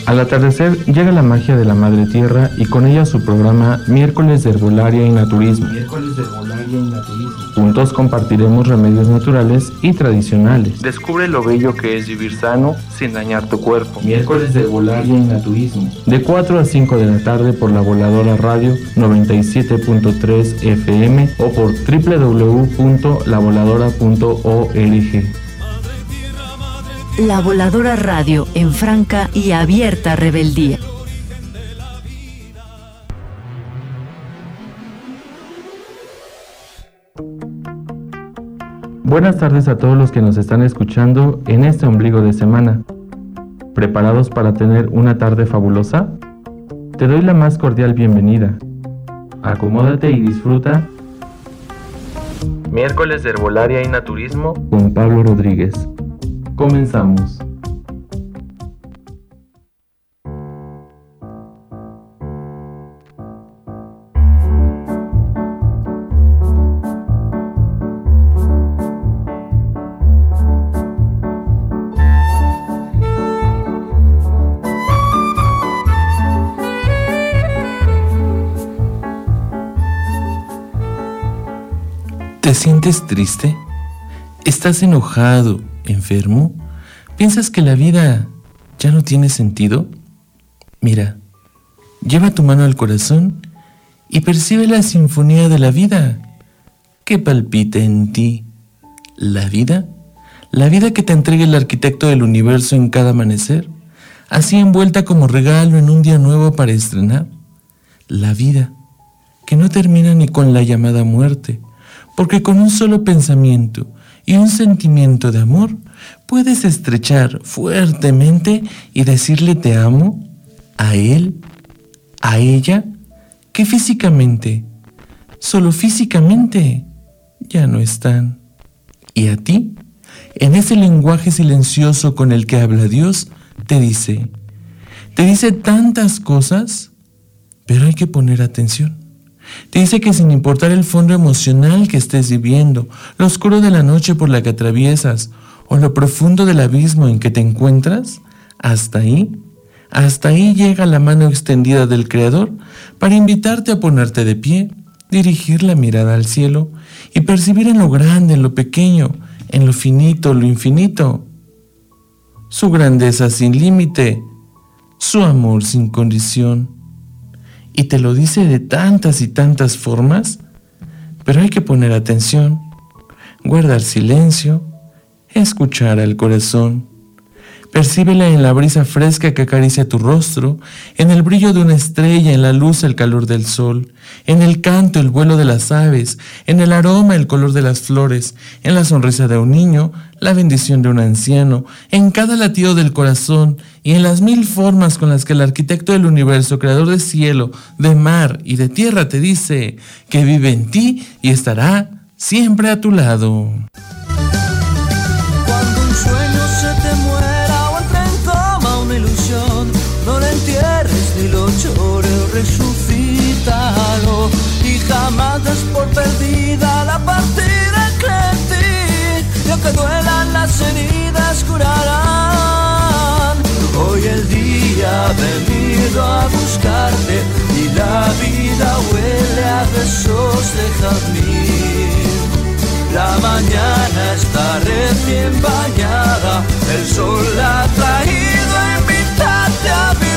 Al atardecer llega la magia de la Madre Tierra y con ella su programa Miércoles de Herbolaria y Naturismo. Juntos compartiremos remedios naturales y tradicionales. Descubre lo bello que es vivir sano sin dañar tu cuerpo. Miércoles de Herbolaria y Naturismo. De 4 a 5 de la tarde por la Voladora Radio 97.3 FM o por www.lavoladora.org. La Voladora Radio, en franca y abierta rebeldía. Buenas tardes a todos los que nos están escuchando en este ombligo de semana. ¿Preparados para tener una tarde fabulosa? Te doy la más cordial bienvenida. Acomódate y disfruta. Miércoles de Herbolaria y Naturismo con Pablo Rodríguez. Comenzamos. ¿Te sientes triste? ¿Estás enojado, enfermo? ¿Piensas que la vida ya no tiene sentido? Mira, lleva tu mano al corazón y percibe la sinfonía de la vida que palpita en ti. ¿La vida? La vida que te entrega el arquitecto del universo en cada amanecer, así envuelta como regalo en un día nuevo para estrenar. La vida, que no termina ni con la llamada muerte, porque con un solo pensamiento y un sentimiento de amor puedes estrechar fuertemente y decirle te amo a él, a ella, que físicamente, solo físicamente, ya no están. Y a ti, en ese lenguaje silencioso con el que habla Dios, te dice tantas cosas, pero hay que poner atención. Te dice que sin importar el fondo emocional que estés viviendo, lo oscuro de la noche por la que atraviesas o lo profundo del abismo en que te encuentras, hasta ahí llega la mano extendida del Creador para invitarte a ponerte de pie, dirigir la mirada al cielo y percibir en lo grande, en lo pequeño, en lo finito, lo infinito, su grandeza sin límite, su amor sin condición. Y te lo dice de tantas y tantas formas, pero hay que poner atención, guardar silencio, escuchar al corazón. Percíbela en la brisa fresca que acaricia tu rostro, en el brillo de una estrella, en la luz, el calor del sol, en el canto, el vuelo de las aves, en el aroma, el color de las flores, en la sonrisa de un niño, la bendición de un anciano, en cada latido del corazón y en las mil formas con las que el arquitecto del universo, creador de cielo, de mar y de tierra, te dice que vive en ti y estará siempre a tu lado. Cuando un sueño se te muera o entre en coma una ilusión, no la entierres ni lo llores, resucítalo y jamás des por perdida la partida que en ti, y aunque duelan las heridas curarán. Hoy el día ha venido a buscarte y la vida huele a besos de jazmín. La mañana está recién bañada, el sol la ha traído a invitarte a vivir.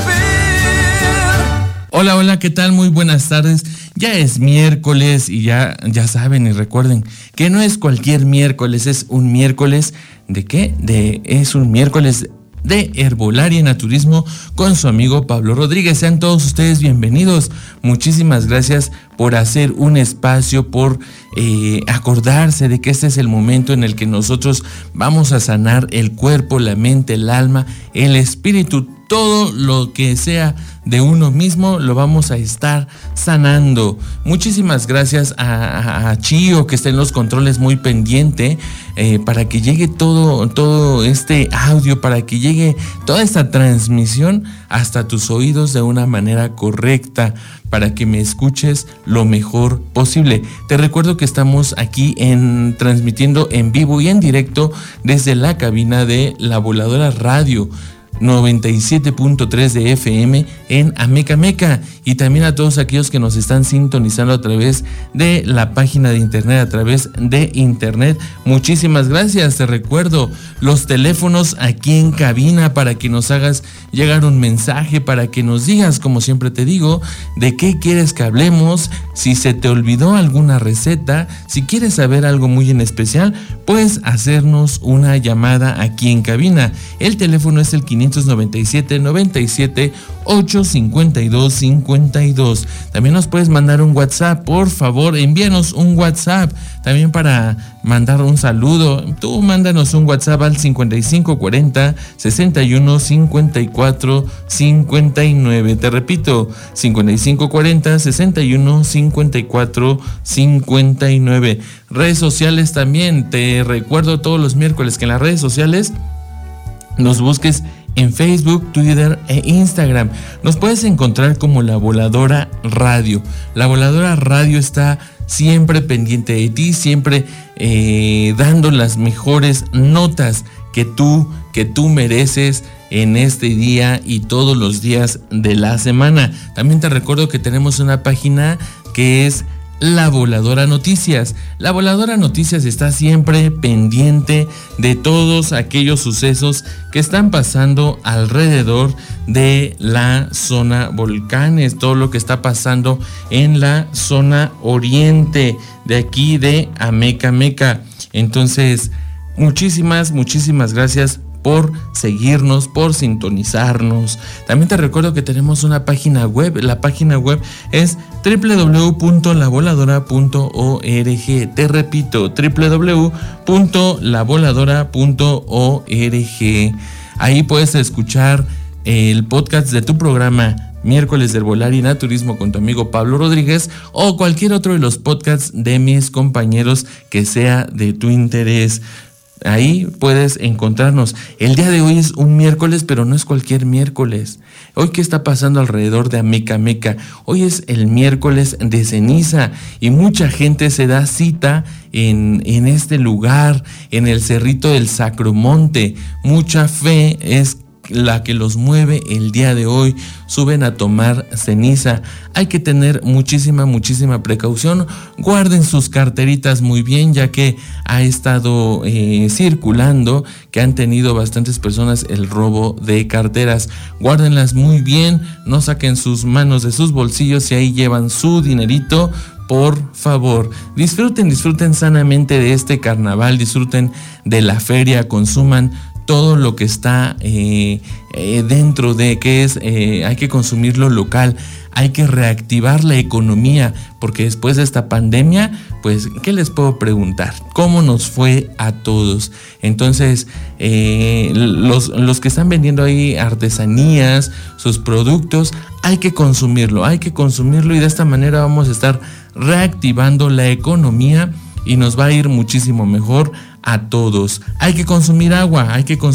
Hola, ¿qué tal? Muy buenas tardes. Ya es miércoles y ya saben y recuerden que no es cualquier miércoles, es un miércoles ¿de qué? Es un miércoles de Herbolaria y Naturismo con su amigo Pablo Rodríguez. Sean todos ustedes bienvenidos. Muchísimas gracias por hacer un espacio, por acordarse de que este es el momento en el que nosotros vamos a sanar el cuerpo, la mente, el alma, el espíritu, todo lo que sea de uno mismo lo vamos a estar sanando. Muchísimas gracias a Chío, que está en los controles muy pendiente, para que llegue todo este audio, para que llegue toda esta transmisión hasta tus oídos de una manera correcta, para que me escuches lo mejor posible. Te recuerdo que estamos aquí transmitiendo en vivo y en directo desde la cabina de La Voladora Radio. 97.3 de FM en Amecameca, y también a todos aquellos que nos están sintonizando a través de la página de internet, a través de internet. Muchísimas gracias. Te recuerdo los teléfonos aquí en cabina para que nos hagas llegar un mensaje, para que nos digas, como siempre te digo, de qué quieres que hablemos, si se te olvidó alguna receta, si quieres saber algo muy en especial, puedes hacernos una llamada aquí en cabina. El teléfono es el 597-97-852-52. También nos puedes mandar un WhatsApp, por favor, envíanos un WhatsApp también para mandar un saludo. Tú mándanos un WhatsApp al 5540-6154-59. Te repito, 5540-6154-59. Redes sociales también, te recuerdo todos los miércoles que en las redes sociales nos busques en Facebook, Twitter e Instagram. Nos puedes encontrar como La Voladora Radio. La Voladora Radio está siempre pendiente de ti, siempre dando las mejores notas que tú mereces en este día y todos los días de la semana. También te recuerdo que tenemos una página que es La Voladora Noticias. La Voladora Noticias está siempre pendiente de todos aquellos sucesos que están pasando alrededor de la zona volcanes, todo lo que está pasando en la zona oriente de aquí de Amecameca. Entonces, muchísimas gracias por seguirnos, por sintonizarnos. También te recuerdo que tenemos una página web. La página web es www.lavoladora.org. Te repito, www.lavoladora.org. Ahí puedes escuchar el podcast de tu programa Miércoles del Volar y Naturismo con tu amigo Pablo Rodríguez, o cualquier otro de los podcasts de mis compañeros que sea de tu interés. Ahí puedes encontrarnos. El día de hoy es un miércoles, pero no es cualquier miércoles. Hoy, ¿qué está pasando alrededor de Amecameca? Hoy es el miércoles de ceniza y mucha gente se da cita en este lugar, en el Cerrito del Sacromonte. Mucha fe es la que los mueve el día de hoy. Suben a tomar ceniza. Hay que tener muchísima precaución. Guarden sus carteritas muy bien, ya que ha estado circulando que han tenido bastantes personas el robo de carteras. Guárdenlas muy bien, no saquen sus manos de sus bolsillos y ahí llevan su dinerito. Por favor, disfruten sanamente de este carnaval, disfruten de la feria, consuman todo lo que está dentro de que es, hay que consumirlo local, hay que reactivar la economía, porque después de esta pandemia, pues, ¿qué les puedo preguntar? ¿Cómo nos fue a todos? Entonces, los que están vendiendo ahí artesanías, sus productos, hay que consumirlo y de esta manera vamos a estar reactivando la economía y nos va a ir muchísimo mejor a todos. Hay que consumir agua,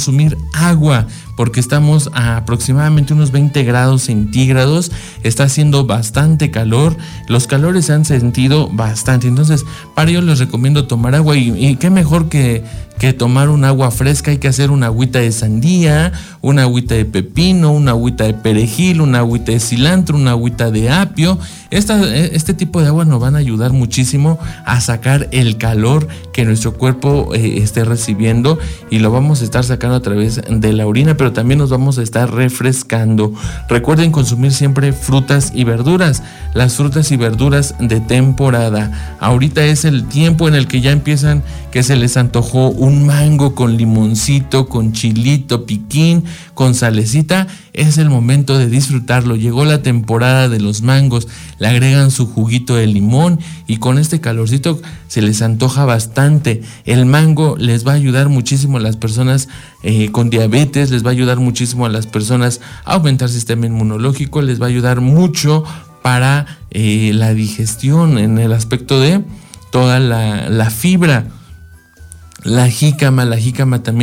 porque estamos a aproximadamente unos 20 grados centígrados, está haciendo bastante calor, los calores se han sentido bastante, entonces para ello les recomiendo tomar agua y qué mejor que tomar un agua fresca. Hay que hacer una agüita de sandía, una agüita de pepino, una agüita de perejil, una agüita de cilantro, una agüita de apio. Este tipo de agua nos van a ayudar muchísimo a sacar el calor que nuestro cuerpo esté recibiendo, y lo vamos a estar sacando a través de la orina, pero también nos vamos a estar refrescando. Recuerden consumir siempre frutas y verduras, las frutas y verduras de temporada. Ahorita es el tiempo en el que ya empiezan, que se les antojó un mango con limoncito, con chilito piquín, con salecita. Es el momento de disfrutarlo. Llegó la temporada de los mangos, le agregan su juguito de limón y con este calorcito se les antoja bastante. El mango les va a ayudar muchísimo a las personas con diabetes, les va a ayudar muchísimo a las personas a aumentar el sistema inmunológico, les va a ayudar mucho para la digestión en el aspecto de toda la fibra. La jícama también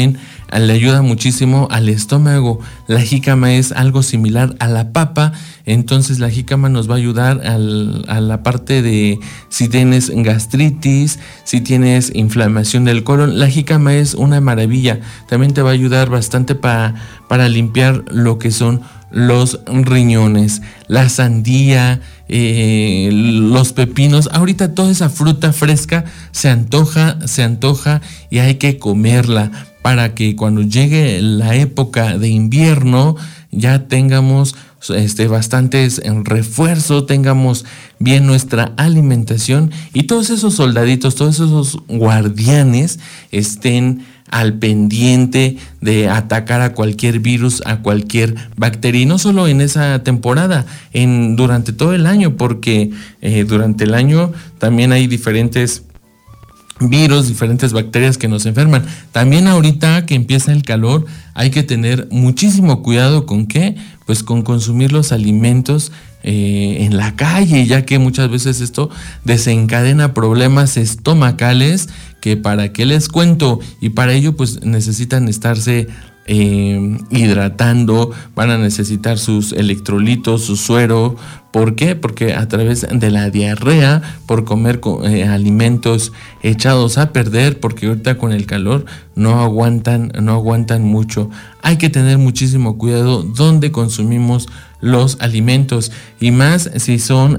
le ayuda muchísimo al estómago. La jícama es algo similar a la papa, entonces la jícama nos va a ayudar a la parte de si tienes gastritis, si tienes inflamación del colon. La jícama es una maravilla, también te va a ayudar bastante para limpiar lo que son los riñones. La sandía, los pepinos, ahorita toda esa fruta fresca se antoja y hay que comerla para que cuando llegue la época de invierno ya tengamos bastantes refuerzos, tengamos bien nuestra alimentación y todos esos soldaditos, todos esos guardianes estén al pendiente de atacar a cualquier virus, a cualquier bacteria, y no solo en esa temporada, durante todo el año, porque durante el año también hay diferentes virus, diferentes bacterias que nos enferman. También ahorita que empieza el calor hay que tener muchísimo cuidado con qué, pues con consumir los alimentos en la calle, ya que muchas veces esto desencadena problemas estomacales que para qué les cuento, y para ello pues necesitan estarse hidratando, van a necesitar sus electrolitos, su suero. ¿Por qué? Porque a través de la diarrea, por comer alimentos echados a perder, porque ahorita con el calor no aguantan mucho. Hay que tener muchísimo cuidado donde consumimos los alimentos, y más si son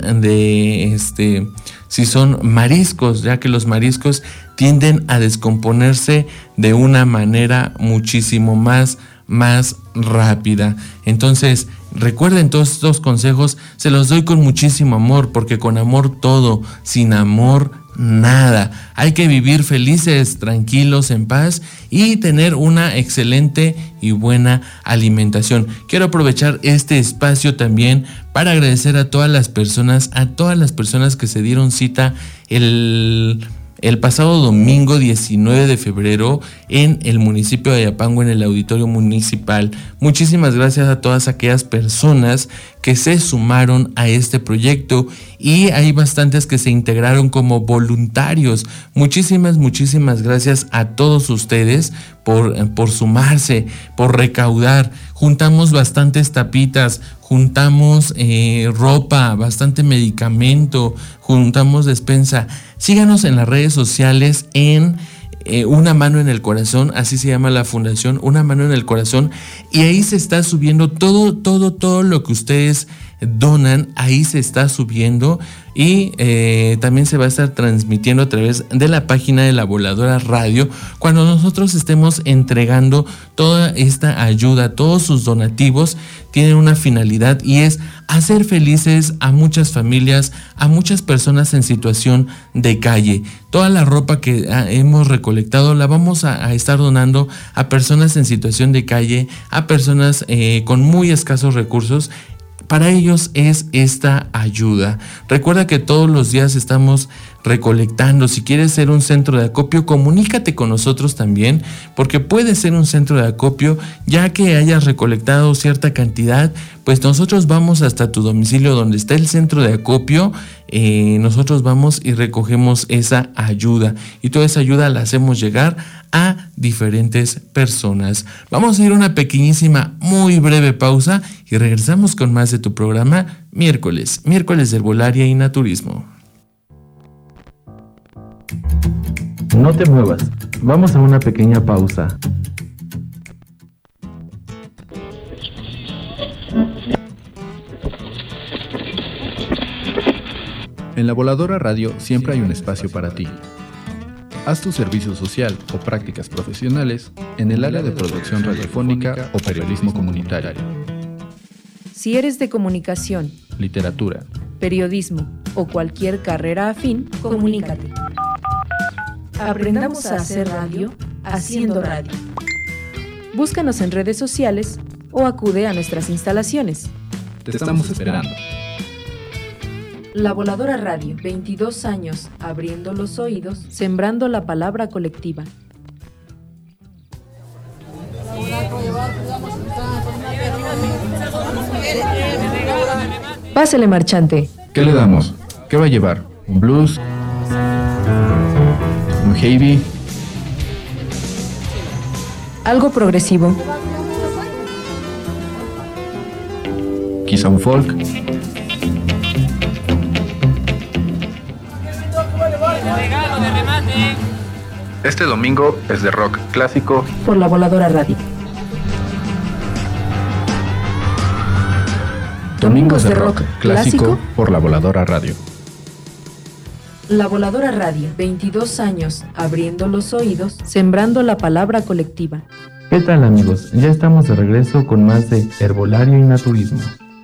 si son mariscos, ya que los mariscos tienden a descomponerse de una manera muchísimo más rápida. Entonces, recuerden, todos estos consejos se los doy con muchísimo amor, porque con amor todo, sin amor nada. Hay que vivir felices, tranquilos, en paz y tener una excelente y buena alimentación. Quiero aprovechar este espacio también para agradecer a todas las personas que se dieron cita el pasado domingo 19 de febrero en el municipio de Ayapango, en el auditorio municipal. Muchísimas gracias a todas aquellas personas que se sumaron a este proyecto, y hay bastantes que se integraron como voluntarios. Muchísimas gracias a todos ustedes por sumarse, por recaudar. Juntamos bastantes tapitas, juntamos ropa, bastante medicamento, juntamos despensa. Síganos en las redes sociales en Una Mano en el Corazón, así se llama la fundación, Una Mano en el Corazón, y ahí se está subiendo todo lo que ustedes donan, ahí se está subiendo, y también se va a estar transmitiendo a través de la página de La Voladora Radio cuando nosotros estemos entregando toda esta ayuda. Todos sus donativos tienen una finalidad, y es hacer felices a muchas familias, a muchas personas en situación de calle. Toda la ropa que hemos recolectado la vamos a estar donando a personas en situación de calle, a personas con muy escasos recursos. Para ellos es esta ayuda. Recuerda que todos los días estamos recolectando. Si quieres ser un centro de acopio, comunícate con nosotros también, porque puedes ser un centro de acopio. Ya que hayas recolectado cierta cantidad, pues nosotros vamos hasta tu domicilio donde está el centro de acopio. Nosotros vamos y recogemos esa ayuda, y toda esa ayuda la hacemos llegar a diferentes personas. Vamos a ir a una pequeñísima, muy breve pausa y regresamos con más de tu programa miércoles de Herbolaria y Naturismo. No te muevas, vamos a una pequeña pausa. En La Voladora Radio siempre hay un espacio para ti. Haz tu servicio social o prácticas profesionales en el área de producción radiofónica o periodismo comunitario. Si eres de comunicación, Literatura, periodismo o cualquier carrera afín, comunícate. Aprendamos a hacer radio haciendo radio. Búscanos en redes sociales o acude a nuestras instalaciones. te estamos esperando. La Voladora Radio, 22 años abriendo los oídos, sembrando la palabra colectiva. Pásele, marchante. ¿Qué le damos? ¿Qué va a llevar? ¿Un blues? ¿Un heavy? Algo progresivo. Quizá un folk. Este domingo es de rock clásico Por la Voladora Radio. Domingos de rock clásico por la Voladora Radio. La Voladora Radio, 22 años, abriendo los oídos, sembrando la palabra colectiva. ¿Qué tal, amigos? Ya estamos de regreso con más de Herbolario y Naturismo.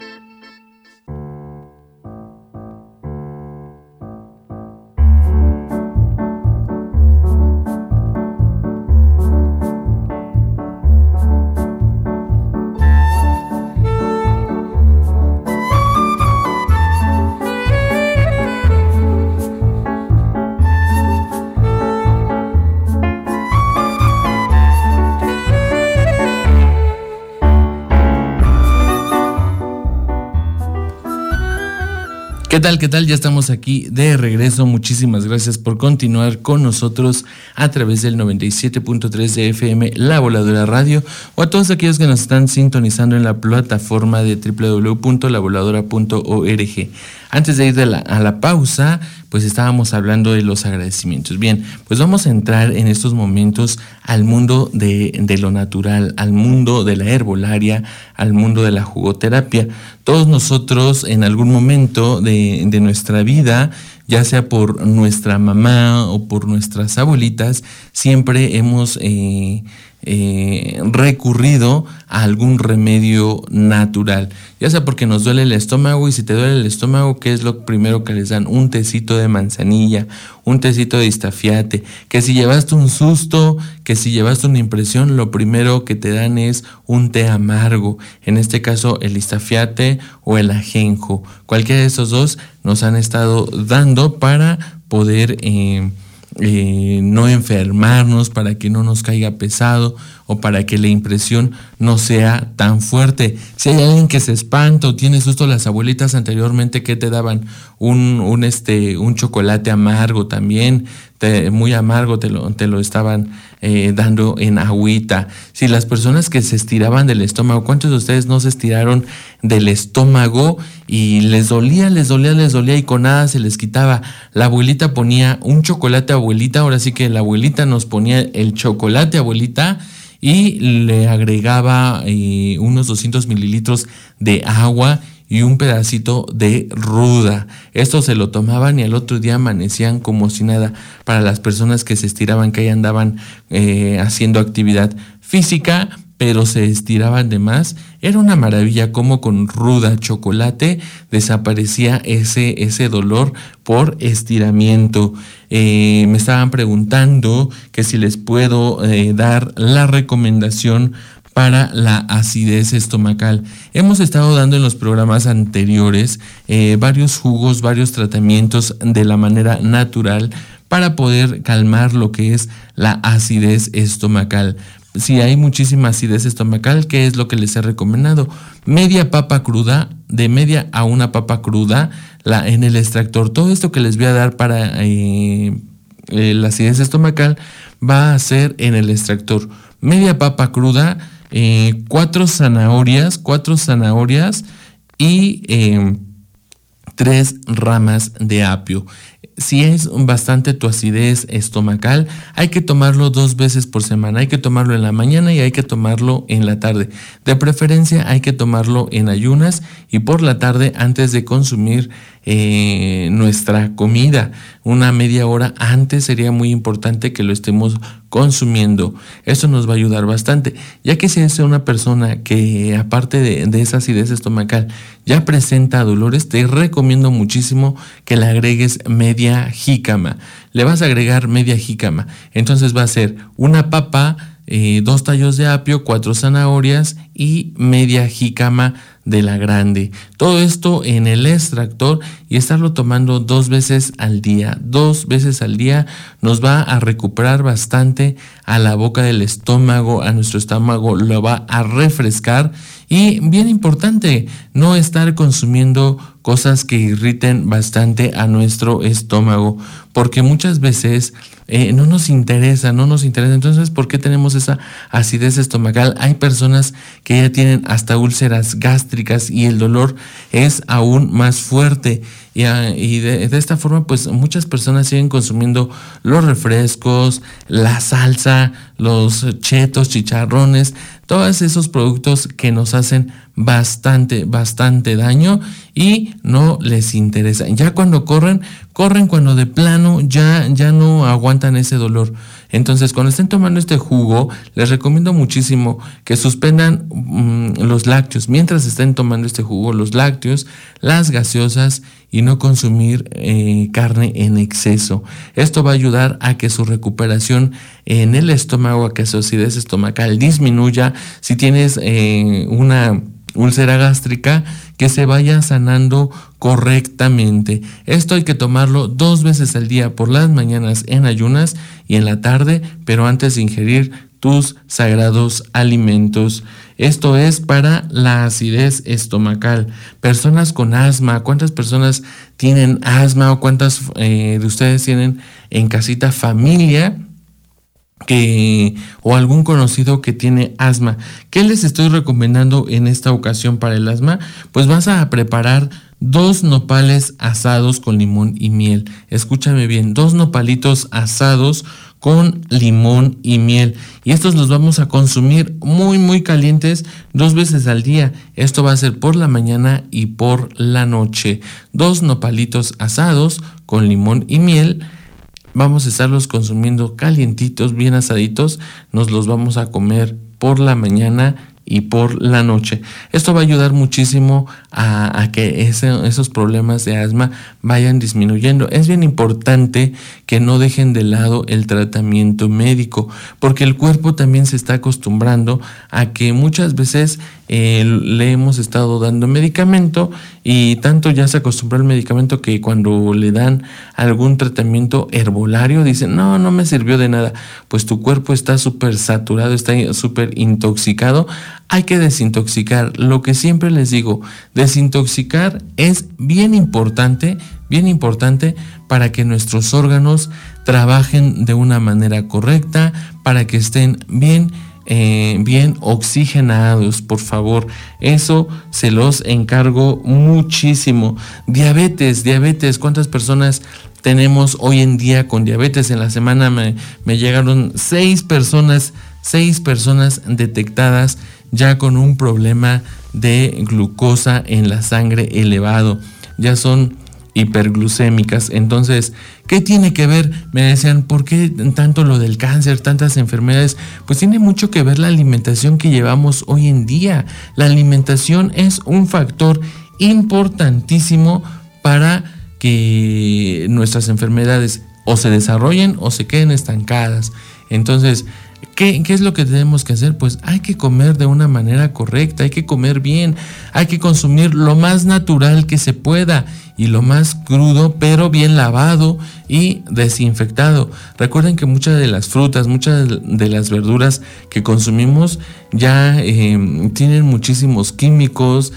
¿Qué tal? Ya estamos aquí de regreso. Muchísimas gracias por continuar con nosotros a través del 97.3 de FM La Voladora Radio, o a todos aquellos que nos están sintonizando en la plataforma de www.lavoladora.org. Antes de ir a la pausa, pues estábamos hablando de los agradecimientos. Bien, pues vamos a entrar en estos momentos al mundo de lo natural, al mundo de la herbolaria, al mundo de la jugoterapia. Todos nosotros en algún momento de nuestra vida, ya sea por nuestra mamá o por nuestras abuelitas, siempre hemos recurrido a algún remedio natural, ya sea porque nos duele el estómago, y si te duele el estómago, ¿qué es lo primero que les dan? Un tecito de manzanilla, un tecito de istafiate, que si llevaste un susto, que si llevaste una impresión, lo primero que te dan es un té amargo, en este caso el istafiate o el ajenjo. Cualquiera de esos dos nos han estado dando para poder no enfermarnos, para que no nos caiga pesado o para que la impresión no sea tan fuerte. Si hay alguien que se espanta o tiene susto, las abuelitas anteriormente, ¿qué te daban? Un chocolate amargo también, muy amargo, te lo estaban dando en agüita. Si las personas que se estiraban del estómago, ¿cuántos de ustedes no se estiraron del estómago y les dolía y con nada se les quitaba? La abuelita ponía un chocolate, abuelita, ahora sí que la abuelita nos ponía el chocolate, abuelita, y le agregaba unos 200 mililitros de agua y un pedacito de ruda. Esto se lo tomaban y al otro día amanecían como si nada. Para las personas que se estiraban, que ahí andaban haciendo actividad física, pero se estiraban de más, era una maravilla como con ruda, chocolate, desaparecía ese dolor por estiramiento. Me estaban preguntando que si les puedo dar la recomendación para la acidez estomacal. Hemos estado dando en los programas anteriores varios jugos, varios tratamientos de la manera natural para poder calmar lo que es la acidez estomacal. Si hay muchísima acidez estomacal, ¿qué es lo que les he recomendado? Media papa cruda, de media a una papa cruda, en el extractor. Todo esto que les voy a dar para la acidez estomacal va a ser en el extractor. Media papa cruda, 4 zanahorias y 3 ramas de apio. Si es bastante tu acidez estomacal, hay que tomarlo 2 veces por semana. Hay que tomarlo en la mañana y hay que tomarlo en la tarde. De preferencia hay que tomarlo en ayunas y por la tarde antes de consumir nuestra comida. Una media hora antes sería muy importante que lo estemos consumiendo. Eso nos va a ayudar bastante, ya que si es una persona que aparte de esa acidez estomacal ya presenta dolores, te recomiendo muchísimo que le agregues media jícama. Le vas a agregar media jícama, entonces va a ser una papa, 2 tallos de apio, 4 zanahorias y media jícama de la grande. Todo esto en el extractor y estarlo tomando 2 veces al día. 2 veces al día nos va a recuperar bastante a la boca del estómago, a nuestro estómago lo va a refrescar Y bien importante, no estar consumiendo cosas que irriten bastante a nuestro estómago, porque muchas veces no nos interesa. Entonces, ¿por qué tenemos esa acidez estomacal? Hay personas que ya tienen hasta úlceras gástricas y el dolor es aún más fuerte. Y de esta forma, pues muchas personas siguen consumiendo los refrescos, la salsa, los chetos, chicharrones, todos esos productos que nos hacen bastante daño y no les interesa. Ya cuando corren cuando de plano ya no aguantan ese dolor. Entonces, cuando estén tomando este jugo, les recomiendo muchísimo que suspendan los lácteos. Mientras estén tomando este jugo, los lácteos, las gaseosas y no consumir carne en exceso. Esto va a ayudar a que su recuperación en el estómago, a que su acidez estomacal disminuya. Si tienes una úlcera gástrica, que se vaya sanando correctamente. Esto hay que tomarlo 2 veces al día, por las mañanas en ayunas y en la tarde, pero antes de ingerir tus sagrados alimentos. Esto es para la acidez estomacal. Personas con asma, ¿cuántas personas tienen asma o cuántas de ustedes tienen en casita familia o algún conocido que tiene asma? ¿Qué les estoy recomendando en esta ocasión para el asma? Pues vas a preparar 2 nopales asados con limón y miel. Escúchame bien, 2 nopalitos asados con limón y miel. Y estos los vamos a consumir muy calientes 2 veces al día. Esto va a ser por la mañana y por la noche. 2 nopalitos asados con limón y miel. Vamos a estarlos consumiendo calientitos, bien asaditos. Nos los vamos a comer por la mañana y por la noche. Esto va a ayudar muchísimo a que esos problemas de asma vayan disminuyendo. Es bien importante que no dejen de lado el tratamiento médico, porque el cuerpo también se está acostumbrando a que muchas veces le hemos estado dando medicamento y tanto ya se acostumbró al medicamento que cuando le dan algún tratamiento herbolario dicen, no me sirvió de nada. Pues tu cuerpo está súper saturado, está súper intoxicado. Hay que desintoxicar. Lo que siempre les digo, desintoxicar es bien importante para que nuestros órganos trabajen de una manera correcta, para que estén bien oxigenados, por favor. Eso se los encargo muchísimo. Diabetes, ¿cuántas personas tenemos hoy en día con diabetes? En la semana me llegaron 6 personas detectadas ya con un problema de glucosa en la sangre elevado. Ya son hiperglucémicas. Entonces, ¿qué tiene que ver? Me decían, ¿por qué tanto lo del cáncer, tantas enfermedades? Pues tiene mucho que ver la alimentación que llevamos hoy en día. La alimentación es un factor importantísimo para que nuestras enfermedades o se desarrollen o se queden estancadas. Entonces, ¿qué es lo que tenemos que hacer? Pues hay que comer de una manera correcta, hay que comer bien, hay que consumir lo más natural que se pueda y lo más crudo, pero bien lavado y desinfectado. Recuerden que muchas de las frutas, muchas de las verduras que consumimos ya tienen muchísimos químicos,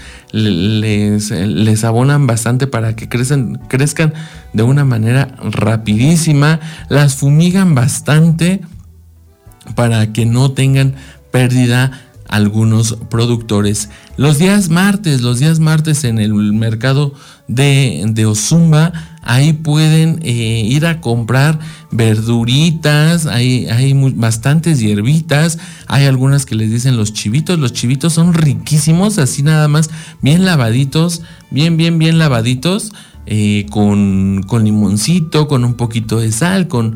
les abonan bastante para que crezcan de una manera rapidísima, las fumigan bastante para que no tengan pérdida algunos productores. Los días martes en el mercado de Ozumba, ahí pueden ir a comprar verduritas, hay bastantes hierbitas, hay algunas que les dicen los chivitos son riquísimos, así nada más, bien lavaditos, bien lavaditos, con limoncito, con un poquito de sal, con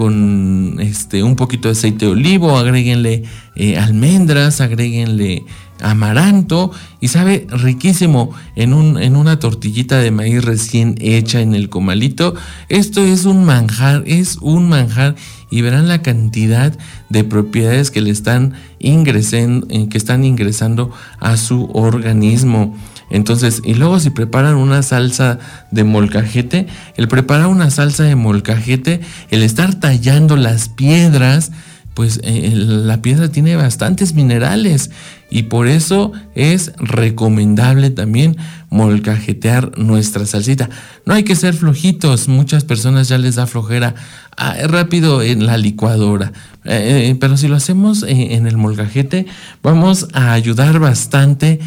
un poquito de aceite de olivo, agréguenle almendras, agréguenle amaranto y sabe riquísimo en una tortillita de maíz recién hecha en el comalito. Esto es un manjar y verán la cantidad de propiedades que están ingresando a su organismo. Entonces, y luego si preparan una salsa de molcajete, el preparar una salsa de molcajete, el estar tallando las piedras, pues la piedra tiene bastantes minerales y por eso es recomendable también molcajetear nuestra salsita. No hay que ser flojitos, muchas personas ya les da flojera rápido en la licuadora, pero si lo hacemos en el molcajete vamos a ayudar bastante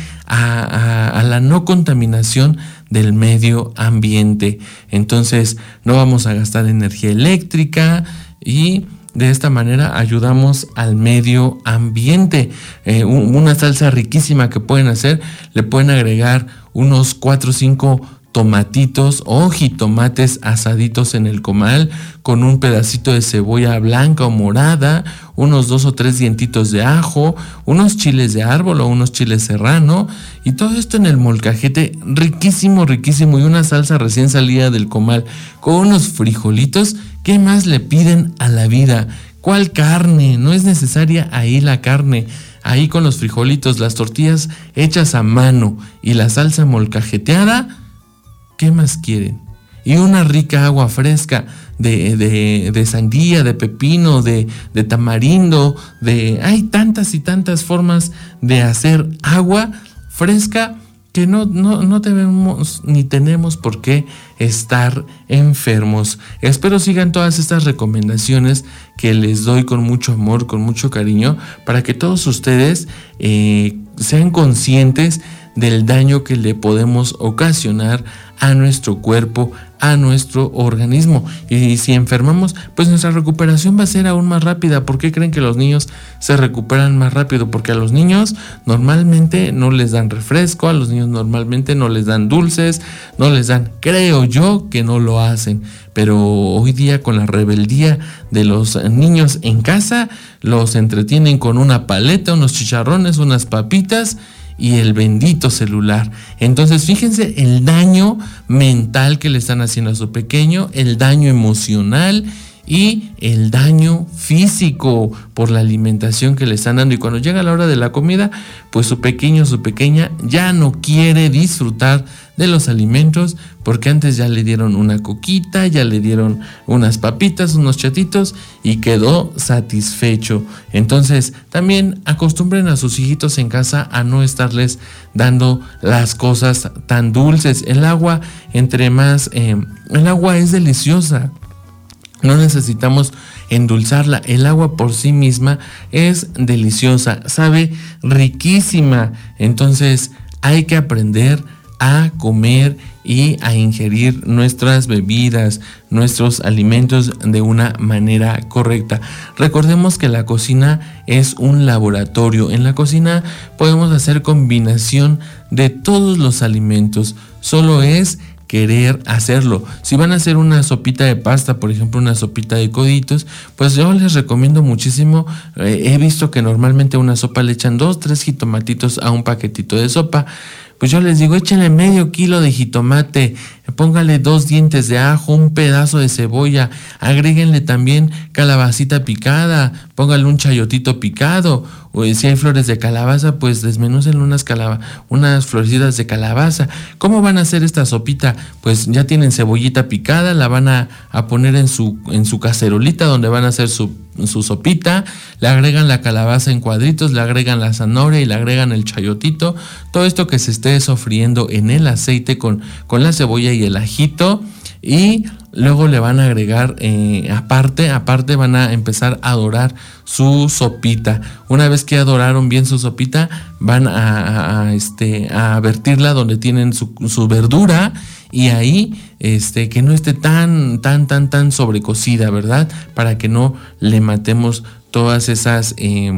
a la no contaminación del medio ambiente. Entonces no vamos a gastar energía eléctrica y de esta manera ayudamos al medio ambiente. Una salsa riquísima que pueden hacer, le pueden agregar unos 4 o 5 tomatitos o jitomates asaditos en el comal con un pedacito de cebolla blanca o morada, unos 2 o 3 dientitos de ajo, unos chiles de árbol o unos chiles serrano y todo esto en el molcajete riquísimo, riquísimo y una salsa recién salida del comal con unos frijolitos. ¿Qué más le piden a la vida? ¿Cuál carne? No es necesaria ahí la carne. Ahí con los frijolitos, las tortillas hechas a mano y la salsa molcajeteada, ¿qué más quieren? Y una rica agua fresca de sandía, de pepino, de tamarindo, hay tantas y tantas formas de hacer agua fresca que no debemos ni tenemos por qué estar enfermos. Espero sigan todas estas recomendaciones que les doy con mucho amor, con mucho cariño, para que todos ustedes sean conscientes del daño que le podemos ocasionar a nuestro cuerpo, a nuestro organismo. Y si enfermamos, pues nuestra recuperación va a ser aún más rápida. ¿Por qué creen que los niños se recuperan más rápido? Porque a los niños normalmente no les dan refresco, a los niños normalmente no les dan dulces, no les dan, creo yo que no lo hacen. Pero hoy día con la rebeldía de los niños en casa, los entretienen con una paleta, unos chicharrones, unas papitas y el bendito celular. Entonces fíjense el daño mental que le están haciendo a su pequeño, el daño emocional y el daño físico por la alimentación que le están dando. Y cuando llega la hora de la comida, pues su pequeño, su pequeña ya no quiere disfrutar de los alimentos porque antes ya le dieron una coquita, ya le dieron unas papitas, unos chatitos y quedó satisfecho. Entonces también acostumbren a sus hijitos en casa a no estarles dando las cosas tan dulces. El agua, entre más, el agua es deliciosa. No necesitamos endulzarla. El agua por sí misma es deliciosa, sabe riquísima. Entonces hay que aprender a comer y a ingerir nuestras bebidas, nuestros alimentos de una manera correcta. Recordemos que la cocina es un laboratorio. En la cocina podemos hacer combinación de todos los alimentos. Solo es querer hacerlo. Si van a hacer una sopita de pasta, por ejemplo una sopita de coditos, pues yo les recomiendo muchísimo. He visto que normalmente a una sopa le echan 2 o 3 jitomatitos a un paquetito de sopa. Pues yo les digo, échenle medio kilo de jitomate, póngale 2 dientes de ajo, un pedazo de cebolla, agréguenle también calabacita picada, póngale un chayotito picado, o si hay flores de calabaza, pues desmenúcenle unas florecitas de calabaza. ¿Cómo van a hacer esta sopita? Pues ya tienen cebollita picada, la van a poner en su cacerolita donde van a hacer su sopita, le agregan la calabaza en cuadritos, le agregan la zanahoria y le agregan el chayotito, todo esto que se esté sofriendo en el aceite con la cebolla y el ajito, y luego le van a agregar aparte van a empezar a dorar su sopita. Una vez que adoraron bien su sopita, van a vertirla donde tienen su verdura, y ahí que no esté tan sobrecocida, ¿verdad? Para que no le matemos todas esas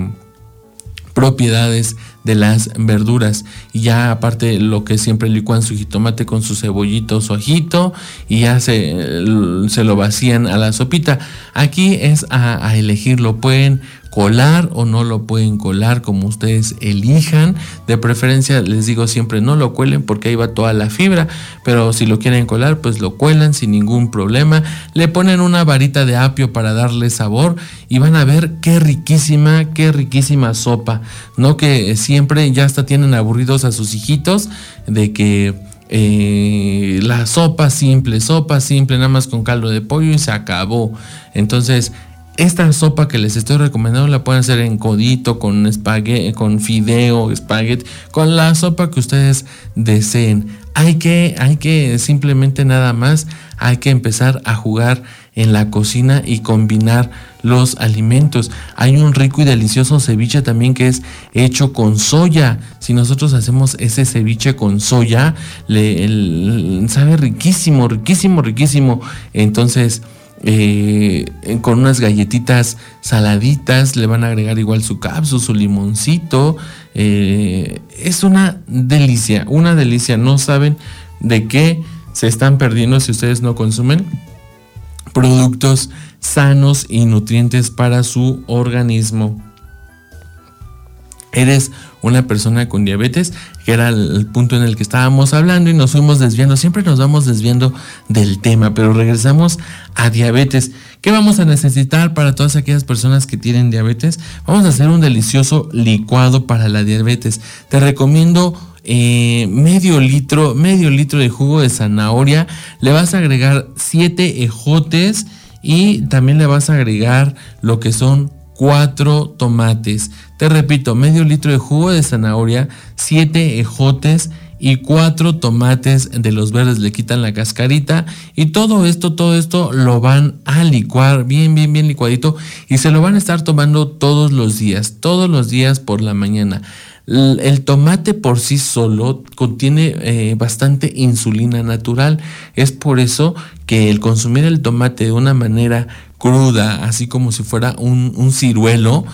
propiedades de las verduras. Y ya aparte lo que siempre licuan su jitomate con su cebollito, su ajito, y ya se lo vacían a la sopita. Aquí es a elegir, lo pueden colar o no lo pueden colar, como ustedes elijan. De preferencia les digo siempre no lo cuelen porque ahí va toda la fibra, pero si lo quieren colar pues lo cuelan sin ningún problema. Le ponen una varita de apio para darle sabor y van a ver qué riquísima sopa. No que siempre ya hasta tienen aburridos a sus hijitos de que la sopa simple, nada más con caldo de pollo y se acabó. Entonces Esta sopa que les estoy recomendando la pueden hacer en codito, con espagueti, con fideo, espagueti, con la sopa que ustedes deseen. Hay que simplemente nada más, hay que empezar a jugar en la cocina y combinar los alimentos. Hay un rico y delicioso ceviche también que es hecho con soya. Si nosotros hacemos ese ceviche con soya, sabe riquísimo, riquísimo, riquísimo. Entonces, con unas galletitas saladitas, le van a agregar igual su capsu, su limoncito. Es una delicia, no saben de qué se están perdiendo si ustedes no consumen productos sanos y nutrientes para su organismo. Eres una persona con diabetes, que era el punto en el que estábamos hablando y nos fuimos desviando, siempre nos vamos desviando del tema, pero regresamos a diabetes. ¿Qué vamos a necesitar para todas aquellas personas que tienen diabetes? Vamos a hacer un delicioso licuado para la diabetes. Te recomiendo medio litro de jugo de zanahoria, le vas a agregar 7 ejotes y también le vas a agregar lo que son 4 tomates. Te repito, medio litro de jugo de zanahoria, 7 ejotes y 4 tomates de los verdes, le quitan la cascarita y todo esto lo van a licuar bien licuadito y se lo van a estar tomando todos los días por la mañana. El tomate por sí solo contiene bastante insulina natural. Es por eso que el consumir el tomate de una manera cruda, así como si fuera un ciruelo,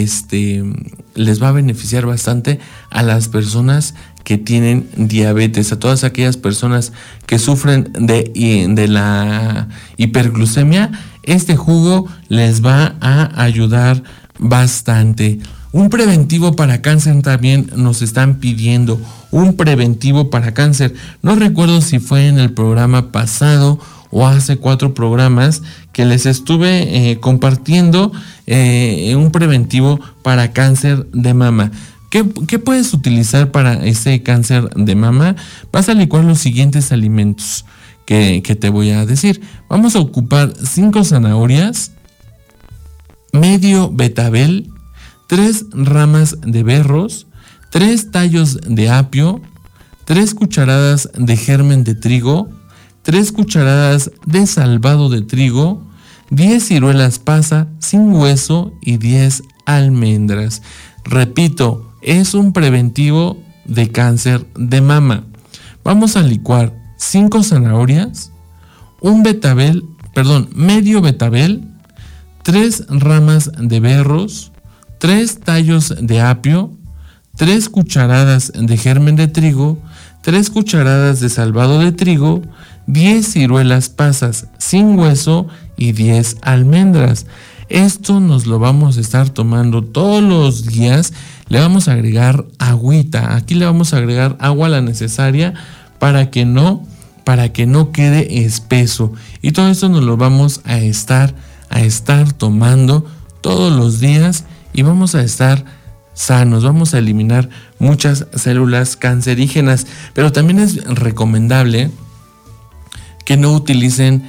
les va a beneficiar bastante a las personas que tienen diabetes, a todas aquellas personas que sufren de la hiperglucemia. Este jugo les va a ayudar bastante. Un preventivo para cáncer también nos están pidiendo, un preventivo para cáncer. No recuerdo si fue en el programa pasado o hace 4 programas que les estuve compartiendo un preventivo para cáncer de mama. ¿Qué puedes utilizar para ese cáncer de mama? Vas a licuar los siguientes alimentos que te voy a decir. Vamos a ocupar 5 zanahorias, medio betabel, 3 ramas de berros, 3 tallos de apio, 3 cucharadas de germen de trigo, 3 cucharadas de salvado de trigo, 10 ciruelas pasa sin hueso y 10 almendras. Repito, es un preventivo de cáncer de mama. Vamos a licuar 5 zanahorias, medio betabel, 3 ramas de berros, 3 tallos de apio, 3 cucharadas de germen de trigo, 3 cucharadas de salvado de trigo, 10 ciruelas pasas sin hueso y 10 almendras. Esto nos lo vamos a estar tomando todos los días. Le vamos a agregar agüita. Aquí le vamos a agregar agua la necesaria para que no quede espeso. Y todo esto nos lo vamos a estar tomando todos los días y vamos a estar sanos, vamos a eliminar muchas células cancerígenas, pero también es recomendable que no utilicen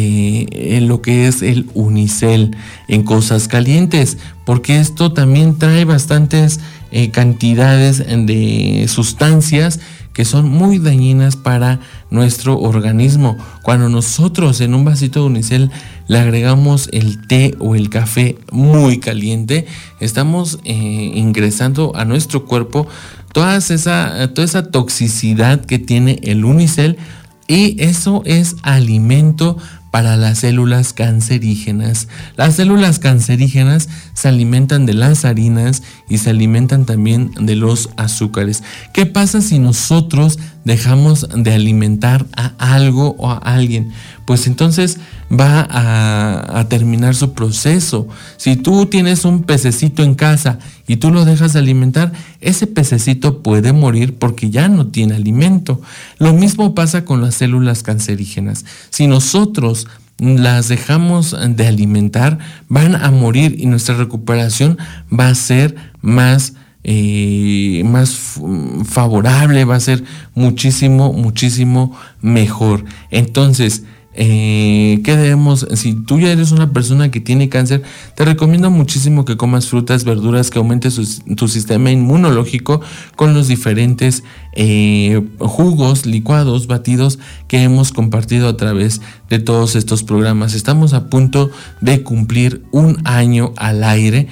lo que es el unicel en cosas calientes, porque esto también trae bastantes cantidades de sustancias que son muy dañinas para nuestro organismo. Cuando nosotros en un vasito de unicel le agregamos el té o el café muy caliente, estamos ingresando a nuestro cuerpo toda esa toxicidad que tiene el unicel, y eso es alimento para las células cancerígenas. Las células cancerígenas se alimentan de las harinas y se alimentan también de los azúcares. ¿Qué pasa si nosotros dejamos de alimentar a algo o a alguien? Pues entonces va a terminar su proceso. Si tú tienes un pececito en casa y tú lo dejas de alimentar, ese pececito puede morir porque ya no tiene alimento. Lo mismo pasa con las células cancerígenas. Si nosotros las dejamos de alimentar, van a morir y nuestra recuperación va a ser más favorable, va a ser muchísimo mejor. Entonces, ¿qué debemos? Si tú ya eres una persona que tiene cáncer, te recomiendo muchísimo que comas frutas, verduras, que aumentes tu sistema inmunológico con los diferentes jugos, licuados, batidos que hemos compartido a través de todos estos programas. Estamos a punto de cumplir un año al aire,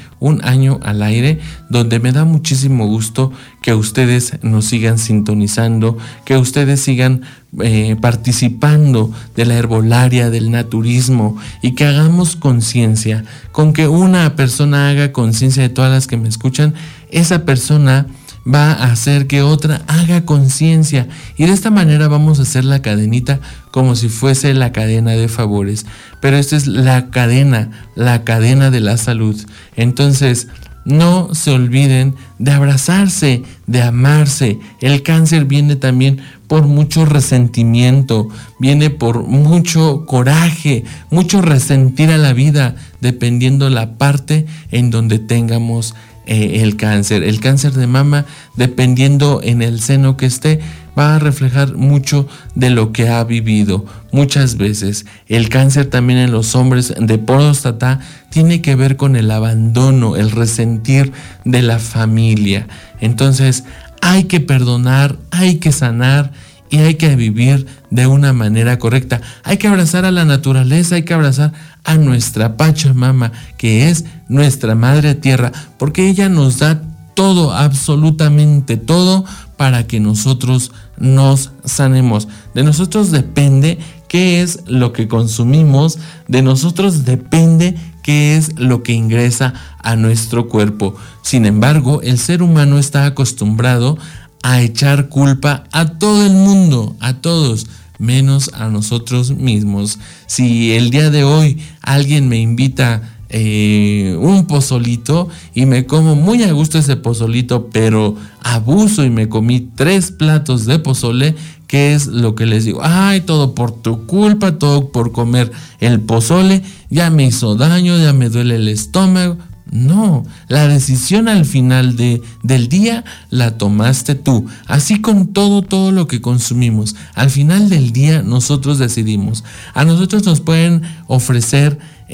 donde me da muchísimo gusto que ustedes nos sigan sintonizando, que ustedes sigan participando de la herbolaria, del naturismo, y que hagamos conciencia. Con que una persona haga conciencia de todas las que me escuchan, esa persona va a hacer que otra haga conciencia, y de esta manera vamos a hacer la cadenita como si fuese la cadena de favores, pero esta es la cadena de la salud. Entonces, no se olviden de abrazarse, de amarse. El cáncer viene también por mucho resentimiento, viene por mucho coraje, mucho resentir a la vida, dependiendo la parte en donde tengamos el cáncer. El cáncer de mama, dependiendo en el seno que esté, va a reflejar mucho de lo que ha vivido. Muchas veces el cáncer también en los hombres de próstata tiene que ver con el abandono, el resentir de la familia. Entonces hay que perdonar, hay que sanar y hay que vivir de una manera correcta. Hay que abrazar a la naturaleza, hay que abrazar a nuestra Pachamama, que es nuestra Madre Tierra, porque ella nos da todo, absolutamente todo, para que nosotros nos sanemos. De nosotros depende qué es lo que consumimos, de nosotros depende qué es lo que ingresa a nuestro cuerpo. Sin embargo, el ser humano está acostumbrado a echar culpa a todo el mundo, a todos, menos a nosotros mismos. Si el día de hoy alguien me invita un pozolito y me como muy a gusto ese pozolito, pero abuso y me comí 3 platos de pozole, ¿qué es lo que les digo? Ay, todo por tu culpa, todo por comer el pozole, ya me hizo daño, ya me duele el estómago. No, la decisión al final del día la tomaste tú. Así con todo lo que consumimos. Al final del día nosotros decidimos. A nosotros nos pueden ofrecer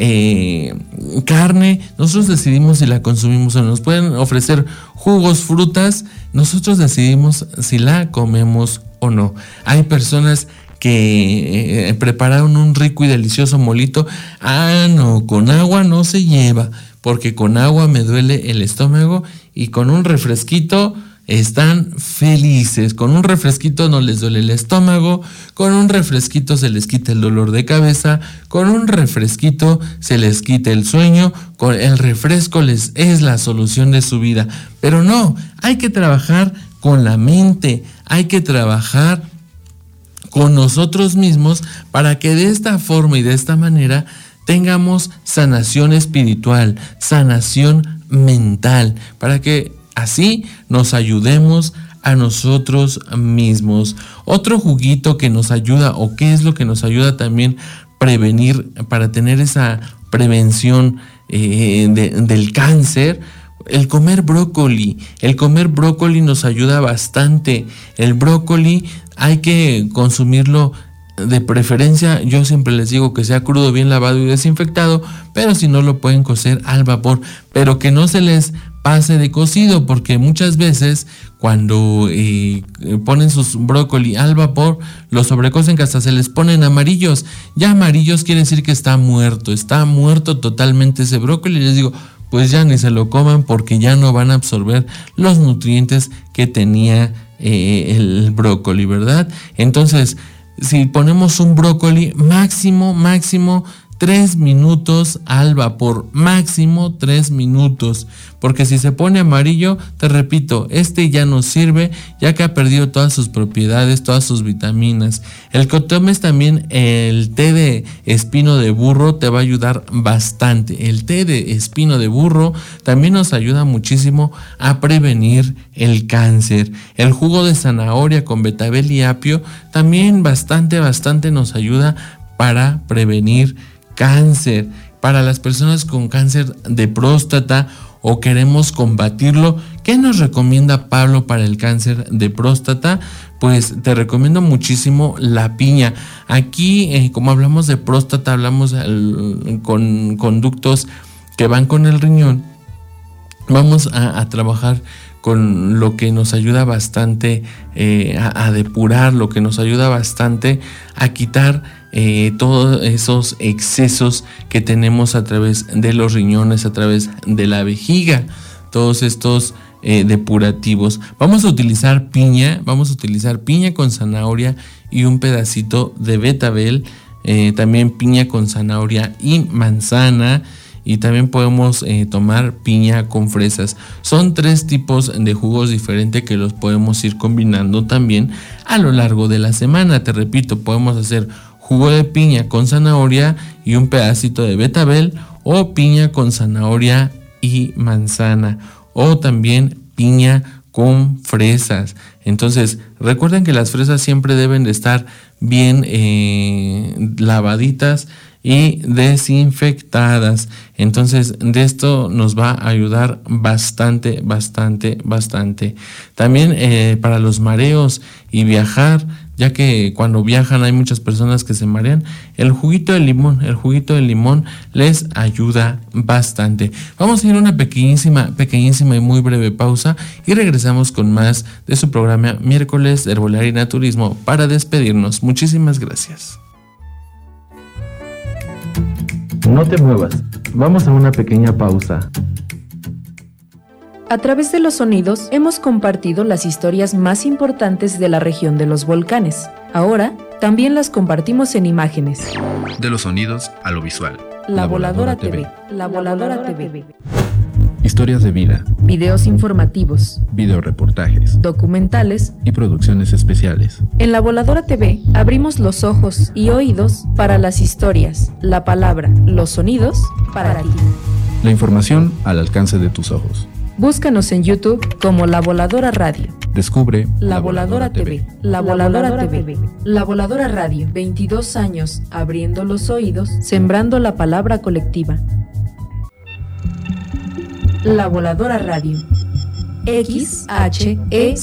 carne, nosotros decidimos si la consumimos o no. Nos pueden ofrecer jugos, frutas, nosotros decidimos si la comemos o no. Hay personas que prepararon un rico y delicioso molito. Ah, no, con agua no se lleva, porque con agua me duele el estómago, y con un refresquito están felices. Con un refresquito no les duele el estómago, con un refresquito se les quita el dolor de cabeza, con un refresquito se les quita el sueño, con el refresco es la solución de su vida. Pero no, hay que trabajar con la mente, hay que trabajar con nosotros mismos para que de esta forma y de esta manera tengamos sanación espiritual, sanación mental, para que así nos ayudemos a nosotros mismos. Otro juguito que nos ayuda, o qué es lo que nos ayuda también prevenir, para tener esa prevención del cáncer, el comer brócoli. El comer brócoli nos ayuda bastante. El brócoli hay que consumirlo de preferencia, yo siempre les digo que sea crudo, bien lavado y desinfectado, pero si no lo pueden cocer al vapor, pero que no se les pase de cocido, porque muchas veces cuando ponen sus brócoli al vapor, los sobrecocen que hasta se les ponen amarillos. Ya amarillos quiere decir que está muerto totalmente ese brócoli. Les digo, pues ya ni se lo coman, porque ya no van a absorber los nutrientes que tenía el brócoli, ¿verdad? Entonces, si ponemos un brócoli, máximo 3 minutos al vapor, máximo 3 minutos, porque si se pone amarillo, te repito, ya no sirve, ya que ha perdido todas sus propiedades, todas sus vitaminas. El que tomes también el té de espino de burro te va a ayudar bastante. El té de espino de burro también nos ayuda muchísimo a prevenir el cáncer. El jugo de zanahoria con betabel y apio también bastante nos ayuda para prevenir cáncer. Para las personas con cáncer de próstata o queremos combatirlo. ¿Qué nos recomienda Pablo para el cáncer de próstata? Pues te recomiendo muchísimo la piña. Aquí, como hablamos de próstata, hablamos con conductos que van con el riñón. Vamos a trabajar con lo que nos ayuda bastante a depurar, lo que nos ayuda bastante a quitar todos esos excesos que tenemos a través de los riñones, a través de la vejiga, todos estos depurativos. Vamos a utilizar piña con zanahoria y un pedacito de betabel, también piña con zanahoria y manzana. Y también podemos tomar piña con fresas. Son 3 tipos de jugos diferentes que los podemos ir combinando también a lo largo de la semana. Te repito, podemos hacer jugo de piña con zanahoria y un pedacito de betabel, o piña con zanahoria y manzana, o también piña con fresas. Entonces, recuerden que las fresas siempre deben de estar bien lavaditas y desinfectadas. Entonces, de esto nos va a ayudar bastante. También para los mareos y viajar, ya que cuando viajan hay muchas personas que se marean, el juguito de limón les ayuda bastante. Vamos a ir a una pequeñísima y muy breve pausa y regresamos con más de su programa Miércoles de Herbolaria y Naturismo para despedirnos. Muchísimas gracias. No te muevas, vamos a una pequeña pausa. A través de los sonidos hemos compartido las historias más importantes de la región de los volcanes. Ahora también las compartimos en imágenes. De los sonidos a lo visual. La Voladora TV. La Voladora TV. Historias de vida, Videos informativos, videoreportajes, documentales y producciones especiales. En La Voladora TV abrimos los ojos y oídos para las historias, la palabra, los sonidos para ti. La información al alcance de tus ojos. Búscanos en YouTube como La Voladora Radio. Descubre La Voladora TV. La Voladora TV. La Voladora Radio. 22 años abriendo los oídos, sembrando la palabra colectiva. La Voladora Radio. XHECA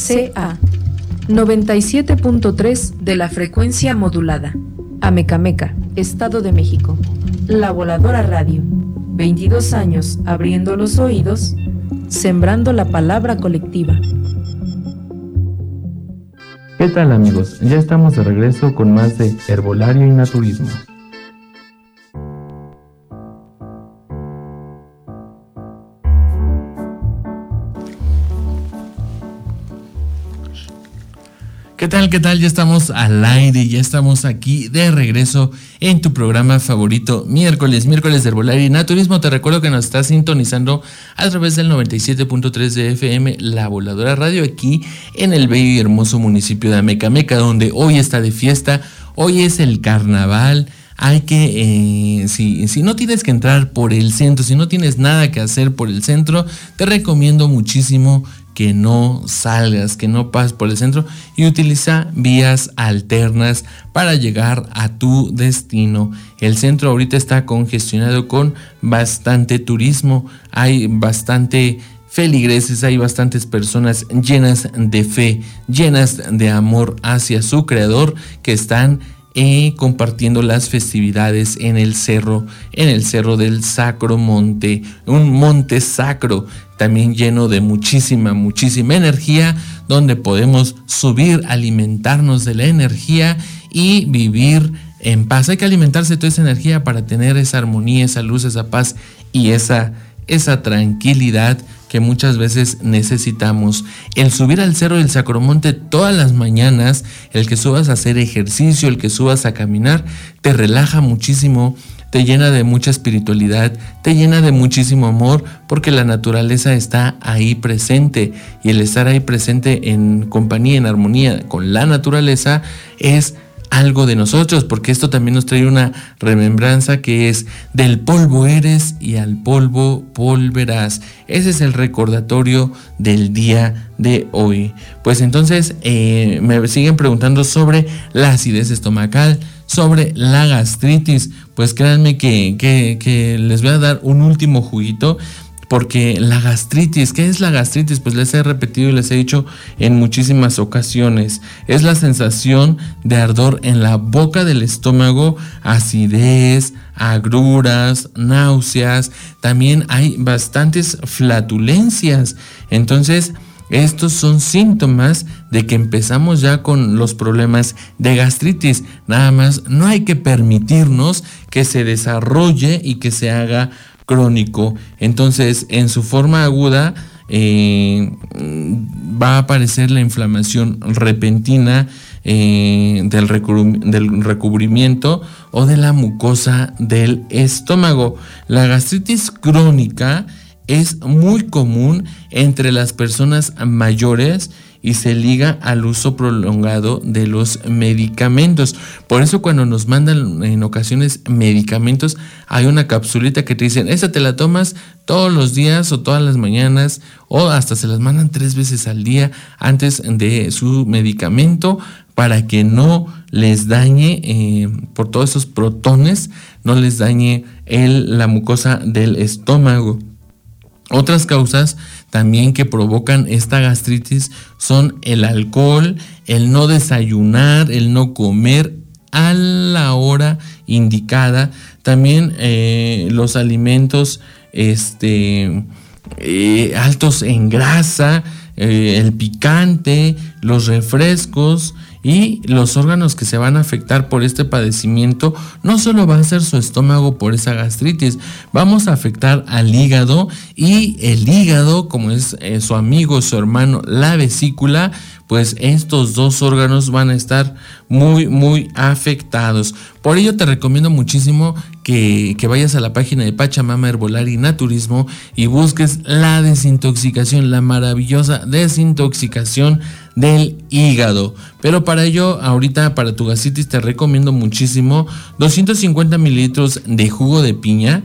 97.3 de la frecuencia modulada. Amecameca, Estado de México. La Voladora Radio. 22 años abriendo los oídos, sembrando la palabra colectiva. ¿Qué tal, amigos? Ya estamos de regreso con más de Herbolario y Naturismo. ¿Qué tal? Ya estamos al aire, ya estamos aquí de regreso en tu programa favorito, miércoles de Herbolaria y Naturismo. Te recuerdo que nos estás sintonizando a través del 97.3 de FM, La Voladora Radio, aquí en el bello y hermoso municipio de Amecameca, donde hoy está de fiesta, hoy es el carnaval. Hay que, si no tienes que entrar por el centro, si no tienes nada que hacer por el centro, te recomiendo muchísimo que no salgas, que no pases por el centro y utiliza vías alternas para llegar a tu destino. El centro ahorita está congestionado con bastante turismo, hay bastante feligreses, hay bastantes personas llenas de fe, llenas de amor hacia su creador, que están compartiendo las festividades en el cerro del Sacro Monte, un monte sacro también lleno de muchísima energía, donde podemos subir, alimentarnos de la energía y vivir en paz. Hay que alimentarse de toda esa energía para tener esa armonía, esa luz, esa paz y esa tranquilidad que muchas veces necesitamos. El subir al cerro del Sacromonte todas las mañanas, el que subas a hacer ejercicio, el que subas a caminar, te relaja muchísimo, te llena de mucha espiritualidad, te llena de muchísimo amor, porque la naturaleza está ahí presente, y el estar ahí presente en compañía, en armonía con la naturaleza, es algo de nosotros, porque esto también nos trae una remembranza que es: del polvo eres y al polvo volverás. Ese es el recordatorio del día de hoy. Pues entonces me siguen preguntando sobre la acidez estomacal, sobre la gastritis. Pues créanme que les voy a dar un último juguito porque la gastritis, ¿qué es la gastritis? Pues les he repetido y les he dicho en muchísimas ocasiones, es la sensación de ardor en la boca del estómago, acidez, agruras, náuseas, también hay bastantes flatulencias. Entonces, estos son síntomas de que empezamos ya con los problemas de gastritis. Nada más no hay que permitirnos que se desarrolle y que se haga crónico. Entonces, en su forma aguda va a aparecer la inflamación repentina del recubrimiento o de la mucosa del estómago. La gastritis crónica es muy común entre las personas mayores y se liga al uso prolongado de los medicamentos. Por eso cuando nos mandan en ocasiones medicamentos, hay una capsulita que te dicen, esa te la tomas todos los días o todas las mañanas, o hasta se las mandan 3 veces al día antes de su medicamento, para que no les dañe, por todos esos protones, no les dañe la mucosa del estómago. Otras causas también que provocan esta gastritis son el alcohol, el no desayunar, el no comer a la hora indicada, también los alimentos altos en grasa, el picante, los refrescos y los órganos que se van a afectar por este padecimiento. No solo va a ser su estómago por esa gastritis, vamos a afectar al hígado, y el hígado, como es su amigo, su hermano, la vesícula, pues estos 2 órganos van a estar muy, muy afectados. Por ello te recomiendo muchísimo que vayas a la página de Pachamama Herbolaria y Naturismo y busques la desintoxicación, la maravillosa desintoxicación del hígado. Pero para ello, ahorita para tu gastritis te recomiendo muchísimo 250 mililitros de jugo de piña,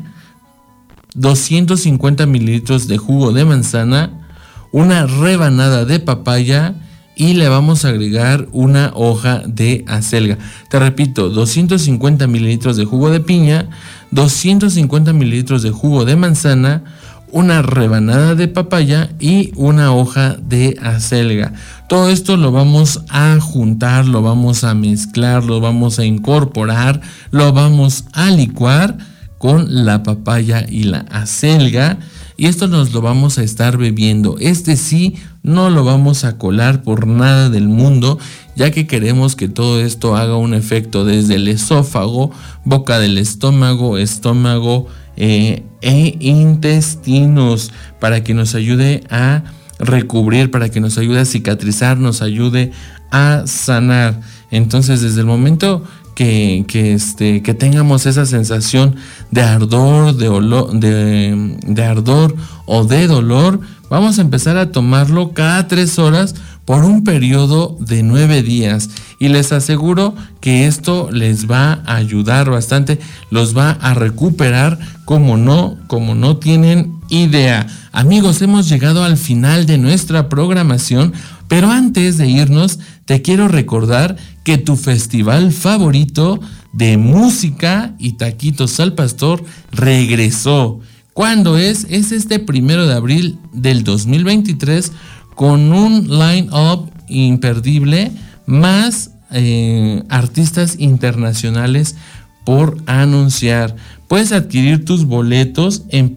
250 mililitros de jugo de manzana, una rebanada de papaya, y le vamos a agregar una hoja de acelga. Te repito, 250 mililitros de jugo de piña, 250 mililitros de jugo de manzana, una rebanada de papaya y una hoja de acelga. Todo esto lo vamos a juntar, lo vamos a mezclar, lo vamos a incorporar, lo vamos a licuar con la papaya y la acelga, y esto nos lo vamos a estar bebiendo. Sí no lo vamos a colar por nada del mundo, ya que queremos que todo esto haga un efecto desde el esófago, boca del estómago, e intestinos, para que nos ayude a recubrir, para que nos ayude a cicatrizar, nos ayude a sanar. Entonces, desde el momento que tengamos esa sensación de ardor, de ardor o de dolor, vamos a empezar a tomarlo cada 3 horas por un periodo de 9 días, y les aseguro que esto les va a ayudar bastante, los va a recuperar como no tienen idea. Amigos, hemos llegado al final de nuestra programación, pero antes de irnos te quiero recordar que tu festival favorito de música y taquitos al pastor regresó. ¿Cuándo es? Es este 1 de abril del 2023, con un line-up imperdible, más artistas internacionales por anunciar. Puedes adquirir tus boletos en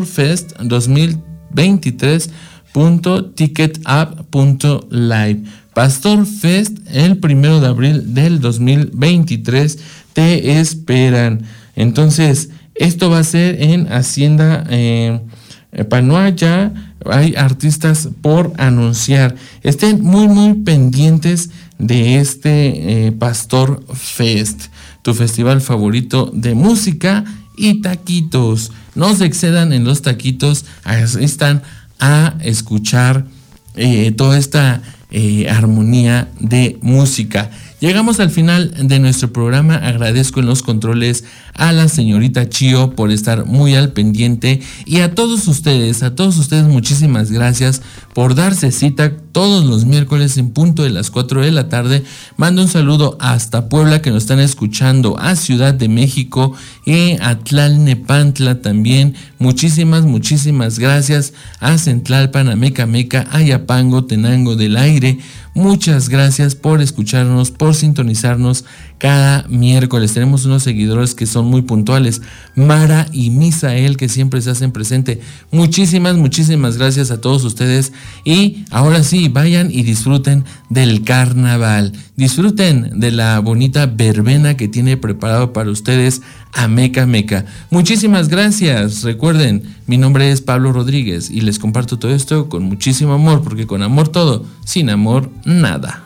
pastorfest2023.ticketup.live. Pastor Fest, el 1 de abril del 2023, te esperan. Entonces, esto va a ser en Hacienda Panuaya. Hay artistas por anunciar. Estén muy, muy pendientes de este Pastor Fest, tu festival favorito de música y taquitos. No se excedan en los taquitos, asistan a escuchar toda esta armonía de música. Llegamos al final de nuestro programa. Agradezco en los controles a la señorita Chio por estar muy al pendiente, y a todos ustedes muchísimas gracias por darse cita todos los miércoles en punto de las 4 de la tarde. Mando un saludo hasta Puebla, que nos están escuchando, a Ciudad de México y a Tlalnepantla también. Muchísimas gracias a Centlalpan, a Mecameca, a Yapango, Tenango del Aire. Muchas gracias por escucharnos, por sintonizarnos cada miércoles. Tenemos unos seguidores que son muy puntuales, Mara y Misael, que siempre se hacen presente. Muchísimas gracias a todos ustedes. Y ahora sí, vayan y disfruten del carnaval. Disfruten de la bonita verbena que tiene preparado para ustedes a Mecameca. Muchísimas gracias. Recuerden, mi nombre es Pablo Rodríguez y les comparto todo esto con muchísimo amor, porque con amor todo, sin amor nada.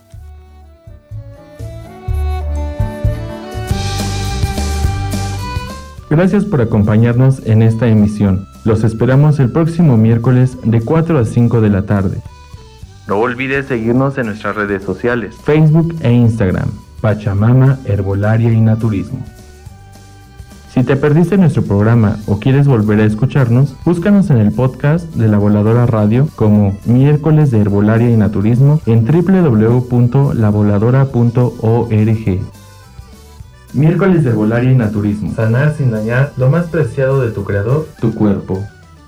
Gracias por acompañarnos en esta emisión. Los esperamos el próximo miércoles de 4 a 5 de la tarde. No olvides seguirnos en nuestras redes sociales, Facebook e Instagram, Pachamama, Herbolaria y Naturismo. Si te perdiste nuestro programa o quieres volver a escucharnos, búscanos en el podcast de La Voladora Radio como Miércoles de Herbolaria y Naturismo en www.lavoladora.org. Miércoles de Herbolaria y Naturismo. Sanar sin dañar lo más preciado de tu creador, tu cuerpo.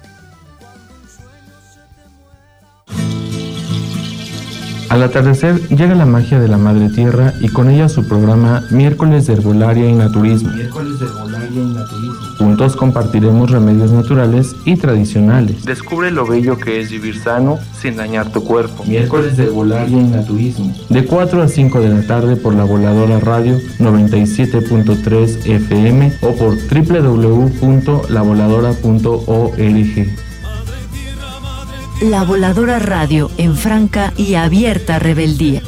Al atardecer llega la magia de la Madre Tierra y con ella su programa Miércoles de Herbolaria y Naturismo. Juntos compartiremos remedios naturales y tradicionales. Descubre lo bello que es vivir sano sin dañar tu cuerpo. Miércoles de Herbolaria y Naturismo. De 4 a 5 de la tarde por La Voladora Radio 97.3 FM o por www.lavoladora.org. La Voladora Radio, en franca y abierta rebeldía.